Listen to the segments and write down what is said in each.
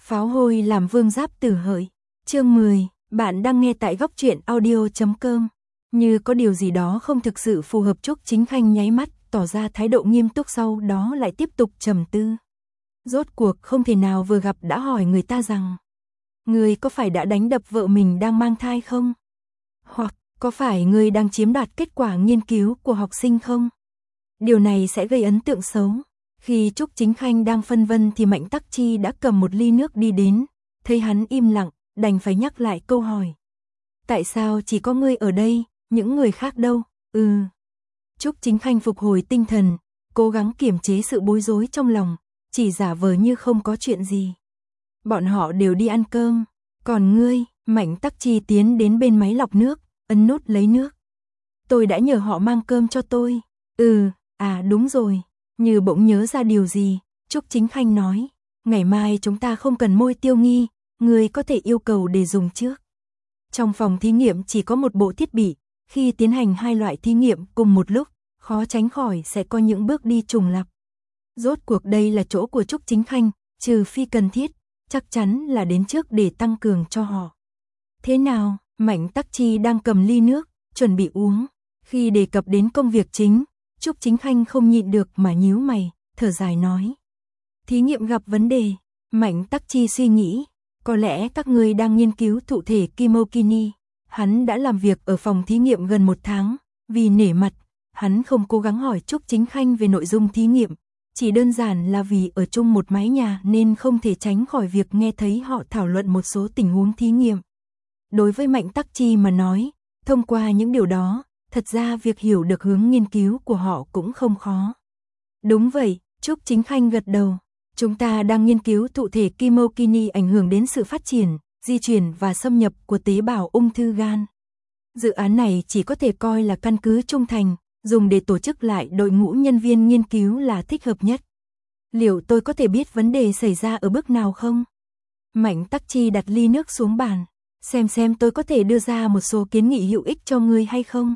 Pháo hôi làm vương giáp tử hợi. Chương 10, bạn đang nghe tại góc truyện audio.com. Như có điều gì đó không thực sự phù hợp, Trúc Chính Khanh nháy mắt, tỏ ra thái độ nghiêm túc, sau đó lại tiếp tục trầm tư. Rốt cuộc không thể nào vừa gặp đã hỏi người ta rằng: "Ngươi có phải đã đánh đập vợ mình đang mang thai không? Hoặc có phải ngươi đang chiếm đoạt kết quả nghiên cứu của học sinh không?" Điều này sẽ gây ấn tượng xấu. Khi Trúc Chính Khanh đang phân vân thì Mạnh Tắc Chi đã cầm một ly nước đi đến, thấy hắn im lặng, đành phải nhắc lại câu hỏi. "Tại sao chỉ có ngươi ở đây, những người khác đâu?" Trúc Chính Khanh phục hồi tinh thần, cố gắng kiềm chế sự bối rối trong lòng, chỉ giả vờ như không có chuyện gì. "Bọn họ đều đi ăn cơm, còn ngươi?" Mạnh Tắc Chi tiến đến bên máy lọc nước, ấn nút lấy nước. "Tôi đã nhờ họ mang cơm cho tôi." Đúng rồi." Như bỗng nhớ ra điều gì, Trúc Chính Khanh nói: "Ngày mai chúng ta không cần môi tiêu nghi, ngươi có thể yêu cầu để dùng trước." Trong phòng thí nghiệm chỉ có một bộ thiết bị, khi tiến hành hai loại thí nghiệm cùng một lúc, khó tránh khỏi sẽ có những bước đi trùng lặp. Rốt cuộc đây là chỗ của Trúc Chính Khanh, trừ phi cần thiết, chắc chắn là đến trước để tăng cường cho họ. "Thế nào?" Mạnh Tắc Chi đang cầm ly nước, chuẩn bị uống. Khi đề cập đến công việc chính, Trúc Chính Khanh không nhịn được mà nhíu mày, thở dài nói: "Thí nghiệm gặp vấn đề." Mạnh Tắc Chi suy nghĩ: "Có lẽ các ngươi đang nghiên cứu thụ thể Kimokini." Hắn đã làm việc ở phòng thí nghiệm gần 1 tháng, vì nể mặt, hắn không cố gắng hỏi Trúc Chính Khanh về nội dung thí nghiệm, chỉ đơn giản là vì ở chung một mái nhà nên không thể tránh khỏi việc nghe thấy họ thảo luận một số tình huống thí nghiệm. Đối với Mạnh Tắc Chi mà nói, thông qua những điều đó, thật ra việc hiểu được hướng nghiên cứu của họ cũng không khó. "Đúng vậy." Trúc Chính Khanh gật đầu. "Chúng ta đang nghiên cứu thụ thể Kimokini ảnh hưởng đến sự phát triển, di chuyển và xâm nhập của tế bào ung thư gan. Dự án này chỉ có thể coi là căn cứ trung thành, dùng để tổ chức lại đội ngũ nhân viên nghiên cứu là thích hợp nhất. Liệu tôi có thể biết vấn đề xảy ra ở bước nào không?" Mạnh Tắc Chi đặt ly nước xuống bàn. Xem tôi có thể đưa ra một số kiến nghị hữu ích cho ngươi hay không?"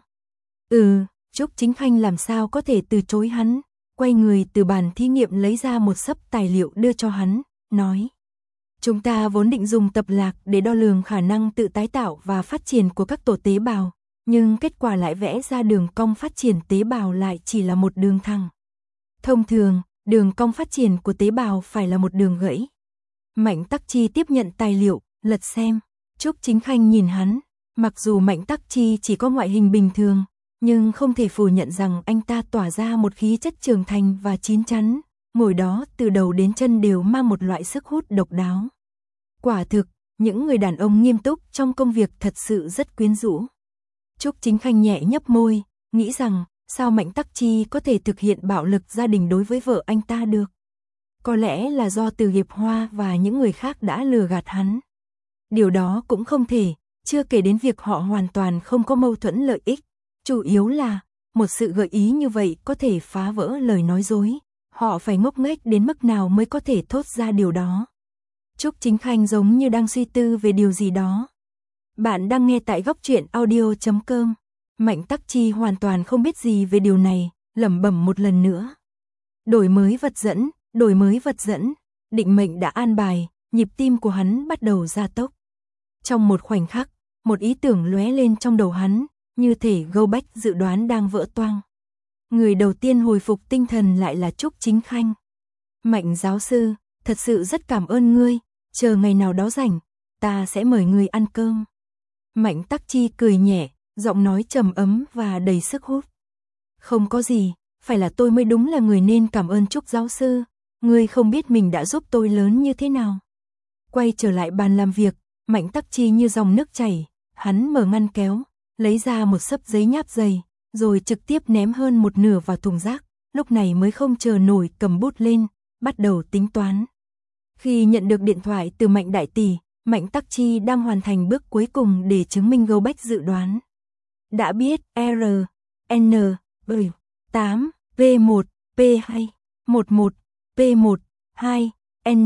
Trúc Chính Khanh làm sao có thể từ chối hắn, quay người từ bàn thí nghiệm lấy ra một xấp tài liệu đưa cho hắn, nói: "Chúng ta vốn định dùng tập lạc để đo lường khả năng tự tái tạo và phát triển của các tổ tế bào, nhưng kết quả lại vẽ ra đường cong phát triển tế bào lại chỉ là một đường thẳng. Thông thường, đường cong phát triển của tế bào phải là một đường gãy." Mạnh Tắc Chi tiếp nhận tài liệu, lật xem. Trúc Chính Khanh nhìn hắn, mặc dù Mạnh Tắc Chi chỉ có ngoại hình bình thường, nhưng không thể phủ nhận rằng anh ta tỏa ra một khí chất trưởng thành và chín chắn, ngồi đó từ đầu đến chân đều mang một loại sức hút độc đáo. Quả thực, những người đàn ông nghiêm túc trong công việc thật sự rất quyến rũ. Trúc Chính Khanh nhẹ nhấp môi, nghĩ rằng sao Mạnh Tắc Chi có thể thực hiện bạo lực gia đình đối với vợ anh ta được. Có lẽ là do Từ Hiệp Hoa và những người khác đã lừa gạt hắn. Điều đó cũng không thể, chưa kể đến việc họ hoàn toàn không có mâu thuẫn lợi ích. Chủ yếu là, một sự gợi ý như vậy có thể phá vỡ lời nói dối. Họ phải ngốc nghếch đến mức nào mới có thể thốt ra điều đó. Trúc Chính Khanh giống như đang suy tư về điều gì đó. Bạn đang nghe tại góc truyện audio.com. Mạnh Tắc Chi hoàn toàn không biết gì về điều này, lẩm bẩm một lần nữa. Đổi mới vật dẫn, đổi mới vật dẫn. Định mệnh đã an bài, nhịp tim của hắn bắt đầu gia tốc. Trong một khoảnh khắc, một ý tưởng lóe lên trong đầu hắn, như thể gâu bách dự đoán đang vỡ toang. Người đầu tiên hồi phục tinh thần lại là Trúc Chính Khanh. "Mạnh giáo sư, thật sự rất cảm ơn ngươi, chờ ngày nào đó rảnh, ta sẽ mời ngươi ăn cơm." Mạnh Tắc Chi cười nhẹ, giọng nói trầm ấm và đầy sức hút. "Không có gì, phải là tôi mới đúng là người nên cảm ơn Trúc giáo sư, ngươi không biết mình đã giúp tôi lớn như thế nào." Quay trở lại bàn làm việc, Mạnh Tắc Chi như dòng nước chảy, hắn mở ngăn kéo, lấy ra một xấp giấy nháp dày, rồi trực tiếp ném hơn một nửa vào thùng rác, lúc này mới không chờ nổi cầm bút lên, bắt đầu tính toán. Khi nhận được điện thoại từ Mạnh đại tỷ, Mạnh Tắc Chi đang hoàn thành bước cuối cùng để chứng minh gâu bách dự đoán. Đã biết R, N, 7, 8, V1, P2, 11, P1, 2, N,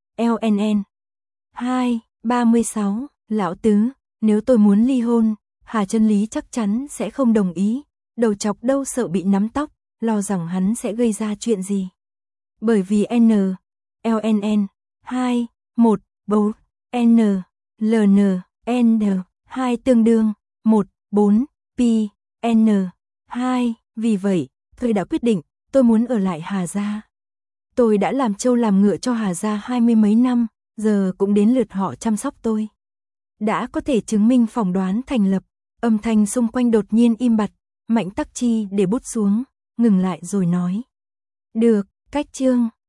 LNN, 2, 36, lão tứ, nếu tôi muốn ly hôn, Hà Chân Lý chắc chắn sẽ không đồng ý, đầu chọc đâu sợ bị nắm tóc, lo rằng hắn sẽ gây ra chuyện gì. Bởi vì N, LNN, 2, 1, Bố, N, LN, N, 2 tương đương, 1, 4, pi, N, 2, vì vậy, tôi đã quyết định, tôi muốn ở lại Hà Gia. Tôi đã làm trâu làm ngựa cho Hà Gia 20 mấy năm, giờ cũng đến lượt họ chăm sóc tôi. Đã có thể chứng minh phỏng đoán thành lập, âm thanh xung quanh đột nhiên im bặt, Mạnh Tắc Chi để bút xuống, ngừng lại rồi nói. Được, Cách Trương.